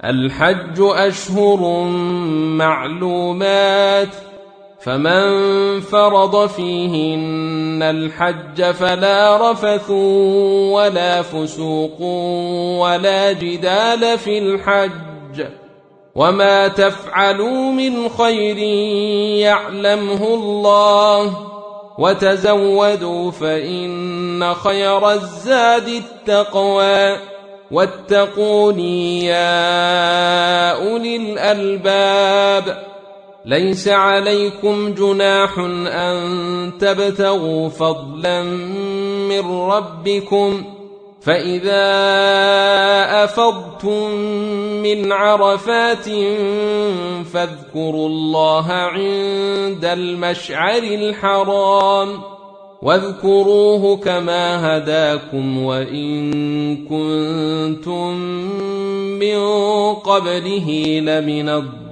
الحج أشهر معلومات، فمن فرض فيهن الحج فلا رفث ولا فسوق ولا جدال في الحج، وما تفعلوا من خير يعلمه الله، وتزودوا فإن خير الزاد التقوى، واتقوني يا أولي الألباب. ليس عليكم جناح أن تبتغوا فضلا من ربكم، فإذا أفضتم من عرفات فاذكروا الله عند المشعر الحرام، واذكروه كما هداكم وإن كنتم من قبله لمن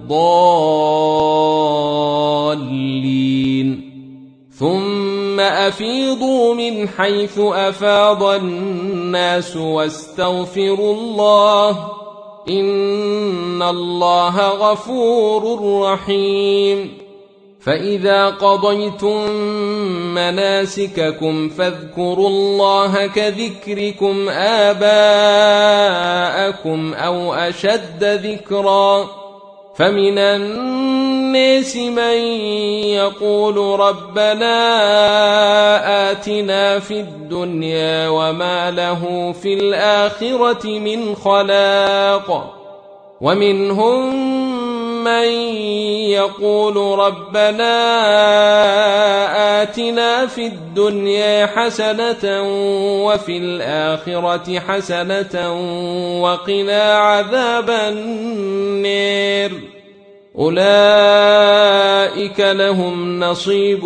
الضالين. ثم أفيضوا من حيث أفاض الناس واستغفروا الله، إن الله غفور رحيم. فإذا قضيتم مناسككم فاذكروا الله كذكركم آباءكم أو أشد ذكرا، فمن الناس من يقول ربنا آتنا في الدنيا وما له في الآخرة من خلاق، ومنهم من يقول ربنا آتنا في الدنيا حسنة وفي الآخرة حسنة وقنا عذاب النار. أولئك لهم نصيب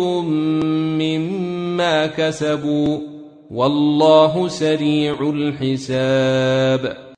مما كسبوا، والله سريع الحساب.